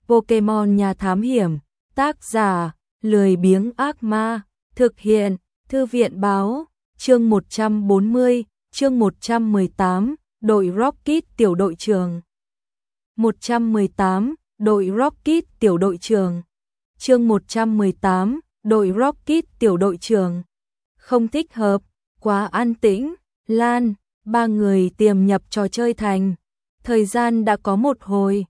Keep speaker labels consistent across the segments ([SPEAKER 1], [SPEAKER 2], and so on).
[SPEAKER 1] Pokemon nhà thám hiểm, tác giả, lười biếng ác ma, thực hiện, thư viện báo, chương 140, chương 118, đội Rocket tiểu đội trưởng. 118, đội Rocket tiểu đội trưởng. Chương 118, đội Rocket tiểu đội trưởng. Không thích hợp, quá an tĩnh, Lan, ba người tiềm nhập trò chơi thành. Thời gian đã có một hồi,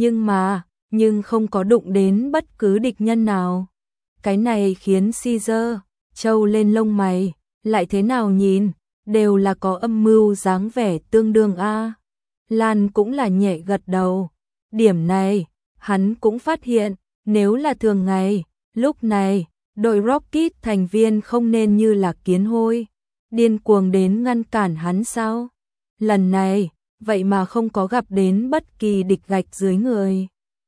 [SPEAKER 1] nhưng không có đụng đến bất cứ địch nhân nào. Cái này khiến Caesar trâu lên lông mày, lại thế nào nhìn, đều là có âm mưu dáng vẻ tương đương a. Lan cũng là nhẹ gật đầu. Điểm này, hắn cũng phát hiện, nếu là thường ngày, lúc này, đội Rocket thành viên không nên như là kiến hôi, điên cuồng đến ngăn cản hắn sao? Lần này, vậy mà không có gặp đến bất kỳ địch gạch dưới người.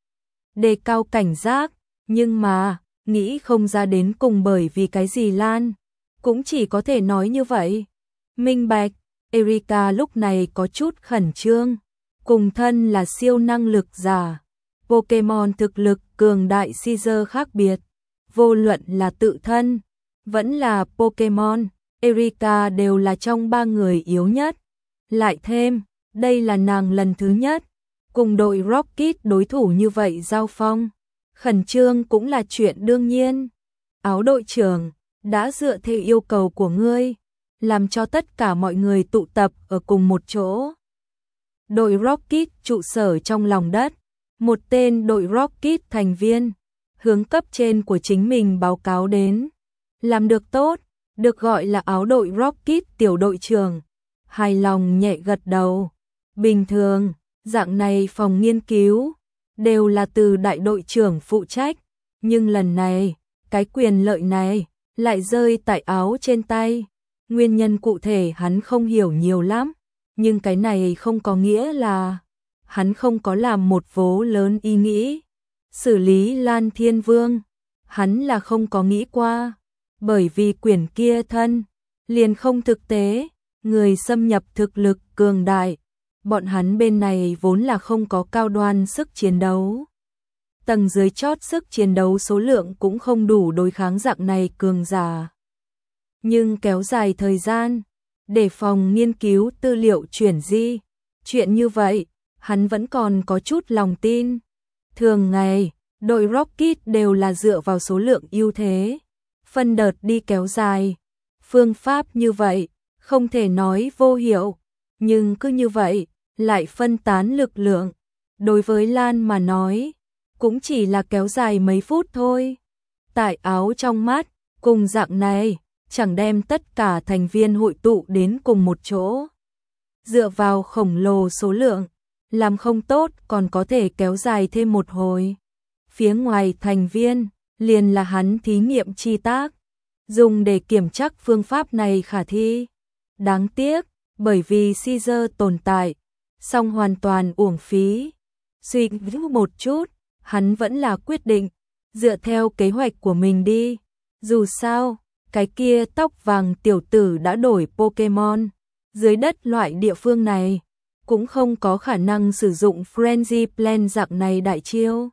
[SPEAKER 1] Đề cao cảnh giác, nhưng mà, nghĩ không ra đến cùng bởi vì cái gì Lan, cũng chỉ có thể nói như vậy. Minh bạch, Erika lúc này có chút khẩn trương, cùng thân là siêu năng lực giả. Pokemon thực lực cường đại Caesar khác biệt, vô luận là tự thân, vẫn là Pokemon, Erika đều là trong ba người yếu nhất. Lại thêm, đây là nàng lần thứ nhất cùng đội Rocket đối thủ như vậy giao phong, khẩn trương cũng là chuyện đương nhiên. Áo đội trưởng, đã dựa theo yêu cầu của ngươi, làm cho tất cả mọi người tụ tập ở cùng một chỗ. Đội Rocket trụ sở trong lòng đất, một tên đội Rocket thành viên, hướng cấp trên của chính mình báo cáo đến. Làm được tốt, được gọi là áo đội Rocket tiểu đội trưởng. Hài lòng nhẹ gật đầu. Bình thường, dạng này phòng nghiên cứu, đều là từ đại đội trưởng phụ trách. Nhưng lần này, cái quyền lợi này, lại rơi tại áo trên tay. Nguyên nhân cụ thể hắn không hiểu nhiều lắm. Nhưng cái này không có nghĩa là hắn không có làm một vố lớn ý nghĩ. Xử lý Lan Thiên Vương, hắn là không có nghĩ qua. Bởi vì quyển kia thân, liền không thực tế, người xâm nhập thực lực cường đại. Bọn hắn bên này vốn là không có cao đoan sức chiến đấu. Tầng dưới chót sức chiến đấu số lượng cũng không đủ đối kháng dạng này cường giả. Nhưng kéo dài thời gian, để phòng nghiên cứu tư liệu chuyển di. Chuyện như vậy, hắn vẫn còn có chút lòng tin. Thường ngày, đội Rocket đều là dựa vào số lượng ưu thế. Phân đợt đi kéo dài. Phương pháp như vậy, không thể nói vô hiệu. Nhưng cứ như vậy, lại phân tán lực lượng. Đối với Lan mà nói, cũng chỉ là kéo dài mấy phút thôi. Tại áo trong mắt, cùng dạng này, chẳng đem tất cả thành viên hội tụ đến cùng một chỗ. Dựa vào khổng lồ số lượng, làm không tốt còn có thể kéo dài thêm một hồi. Phía ngoài thành viên, liền là hắn thí nghiệm chi tác, dùng để kiểm chắc phương pháp này khả thi. Đáng tiếc, bởi vì Caesar tồn tại, song hoàn toàn uổng phí. Suy nghĩ một chút, hắn vẫn là quyết định, dựa theo kế hoạch của mình đi. Dù sao, cái kia tóc vàng tiểu tử đã đổi Pokemon, dưới đất loại địa phương này, cũng không có khả năng sử dụng Frenzy Plan dạng này đại chiêu.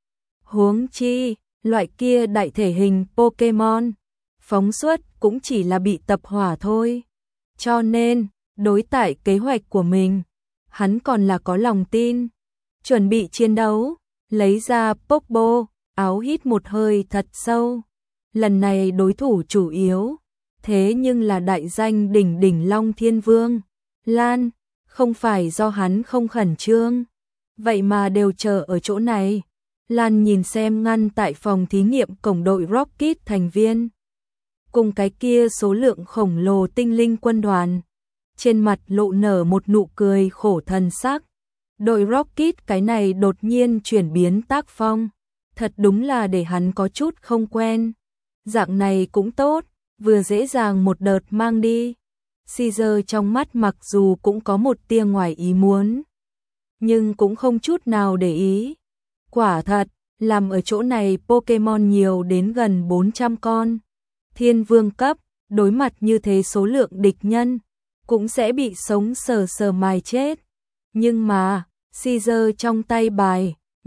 [SPEAKER 1] Huống chi, loại kia đại thể hình Pokemon, phóng xuất cũng chỉ là bị tập hỏa thôi. Cho nên, đối tại kế hoạch của mình, hắn còn là có lòng tin. Chuẩn bị chiến đấu, lấy ra Pokeball, áo hít một hơi thật sâu. Lần này đối thủ chủ yếu, thế nhưng là đại danh đỉnh đỉnh Long Thiên Vương. Lan, không phải do hắn không khẩn trương, vậy mà đều chờ ở chỗ này. Lan nhìn xem ngăn tại phòng thí nghiệm cổng đội Rocket thành viên, cùng cái kia số lượng khổng lồ tinh linh quân đoàn, trên mặt lộ nở một nụ cười khổ thần sắc. Đội Rocket cái này đột nhiên chuyển biến tác phong, thật đúng là để hắn có chút không quen. Dạng này cũng tốt, vừa dễ dàng một đợt mang đi. Caesar trong mắt mặc dù cũng có một tia ngoài ý muốn, nhưng cũng không chút nào để ý. Quả thật, làm ở chỗ này Pokemon nhiều đến gần 400 con. Thiên vương cấp, đối mặt như thế số lượng địch nhân, cũng sẽ bị sống sờ sờ mài chết. Nhưng mà, Caesar trong tay bài,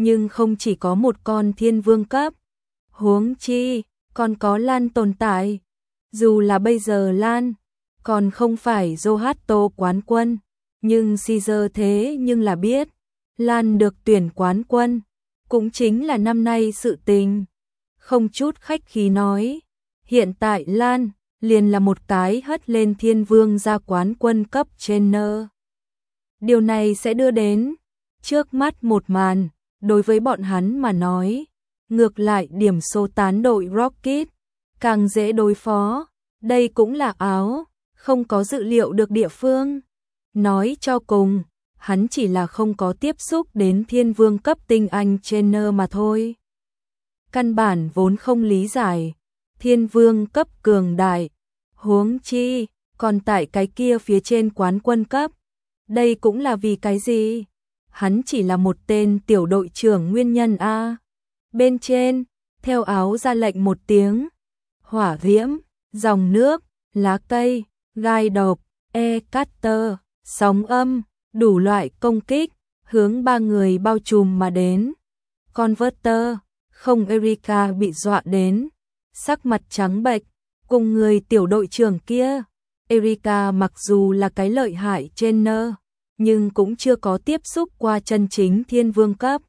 [SPEAKER 1] nhưng không chỉ có một con thiên vương cấp. Huống chi, còn có Lan tồn tại. Dù là bây giờ Lan còn không phải Zohato quán quân, nhưng Caesar thế nhưng là biết, Lan được tuyển quán quân, cũng chính là năm nay sự tình. Không chút khách khí nói, hiện tại Lan liền là một cái hất lên thiên vương ra quán quân cấp trainer. Điều này sẽ đưa đến trước mắt một màn, đối với bọn hắn mà nói, ngược lại điểm số tán đội Rocket càng dễ đối phó, đây cũng là áo không có dự liệu được địa phương. Nói cho cùng, hắn chỉ là không có tiếp xúc đến thiên vương cấp tinh anh trainer mà thôi. Căn bản vốn không lý giải, thiên vương cấp cường đại, huống chi, còn tại cái kia phía trên quán quân cấp. Đây cũng là vì cái gì? Hắn chỉ là một tên tiểu đội trưởng nguyên nhân a. Bên trên, theo áo ra lệnh một tiếng, hỏa diễm, dòng nước, lá cây, gai độc, cutter, sóng âm, đủ loại công kích, hướng ba người bao trùm mà đến. Converter, không Erika bị dọa đến, sắc mặt trắng bệch, cùng người tiểu đội trưởng kia. Erika mặc dù là cái lợi hại trainer, nhưng cũng chưa có tiếp xúc qua chân chính thiên vương cấp.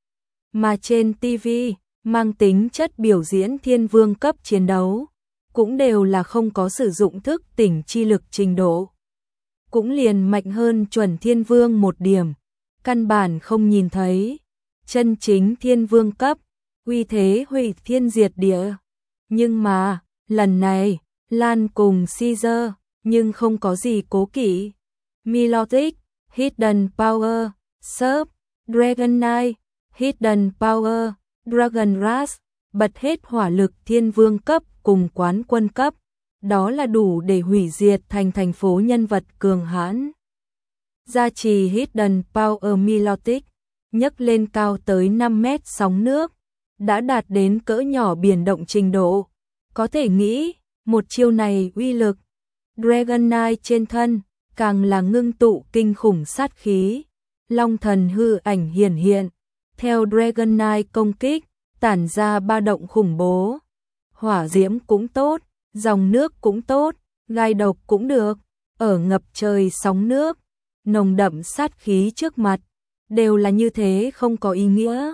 [SPEAKER 1] Mà trên TV, mang tính chất biểu diễn thiên vương cấp chiến đấu, cũng đều là không có sử dụng thức tỉnh chi lực trình độ. Cũng liền mạnh hơn chuẩn thiên vương một điểm, căn bản không nhìn thấy. Chân chính thiên vương cấp, uy thế hủy thiên diệt địa. Nhưng mà, lần này, Lan cùng Caesar, nhưng không có gì cố kỵ. Melodic, Hidden Power, Surf, Dragon Knight, Hidden Power, Dragon Rush, bật hết hỏa lực thiên vương cấp cùng quán quân cấp, đó là đủ để hủy diệt thành phố nhân vật cường hãn. Gia trì Hidden Power Melodic, nhấc lên cao tới 5 mét sóng nước, đã đạt đến cỡ nhỏ biển động trình độ. Có thể nghĩ, một chiêu này uy lực. Dragon Knight trên thân, càng là ngưng tụ kinh khủng sát khí. Long thần hư ảnh hiển hiện, theo Dragon Knight công kích, tản ra ba động khủng bố. Hỏa diễm cũng tốt, dòng nước cũng tốt, gai độc cũng được, ở ngập trời sóng nước, nồng đậm sát khí trước mặt, đều là như thế không có ý nghĩa.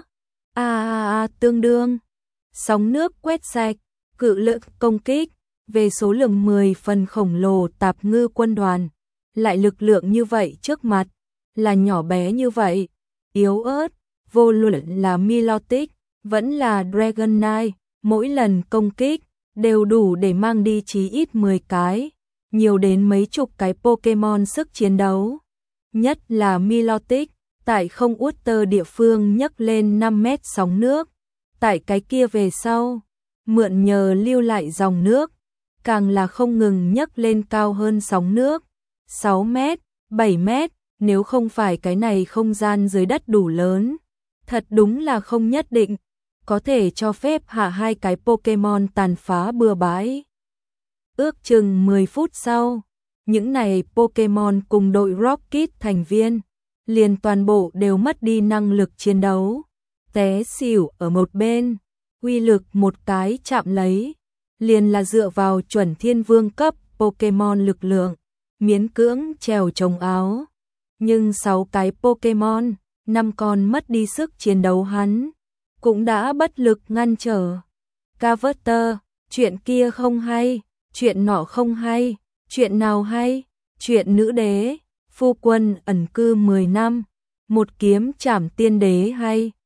[SPEAKER 1] Tương đương, sóng nước quét sạch, cự lực công kích, về số lượng 10 phần khổng lồ tạp ngư quân đoàn, lại lực lượng như vậy trước mặt, là nhỏ bé như vậy, yếu ớt, vô luận là Melodic, vẫn là Dragon Knight, mỗi lần công kích, đều đủ để mang đi chí ít 10 cái, nhiều đến mấy chục cái Pokemon sức chiến đấu. Nhất là Melodic, tại không Water địa phương nhấc lên 5 mét sóng nước, tại cái kia về sau, mượn nhờ lưu lại dòng nước, càng là không ngừng nhấc lên cao hơn sóng nước, 6 mét, 7 mét, nếu không phải cái này không gian dưới đất đủ lớn, thật đúng là không nhất định có thể cho phép hạ hai cái Pokemon tàn phá bừa bãi. Ước chừng 10 phút sau, những này Pokemon cùng đội Rocket thành viên, liền toàn bộ đều mất đi năng lực chiến đấu, té xỉu ở một bên, uy lực một cái chạm lấy, liền là dựa vào chuẩn thiên vương cấp Pokemon lực lượng, miễn cưỡng trèo chống áo. Nhưng 6 cái Pokemon, 5 con mất đi sức chiến đấu hắn, cũng đã bất lực ngăn trở. Carver, chuyện kia không hay, chuyện nọ không hay, chuyện nào hay, chuyện nữ đế, phu quân ẩn cư 10 năm, một kiếm chảm tiên đế hay,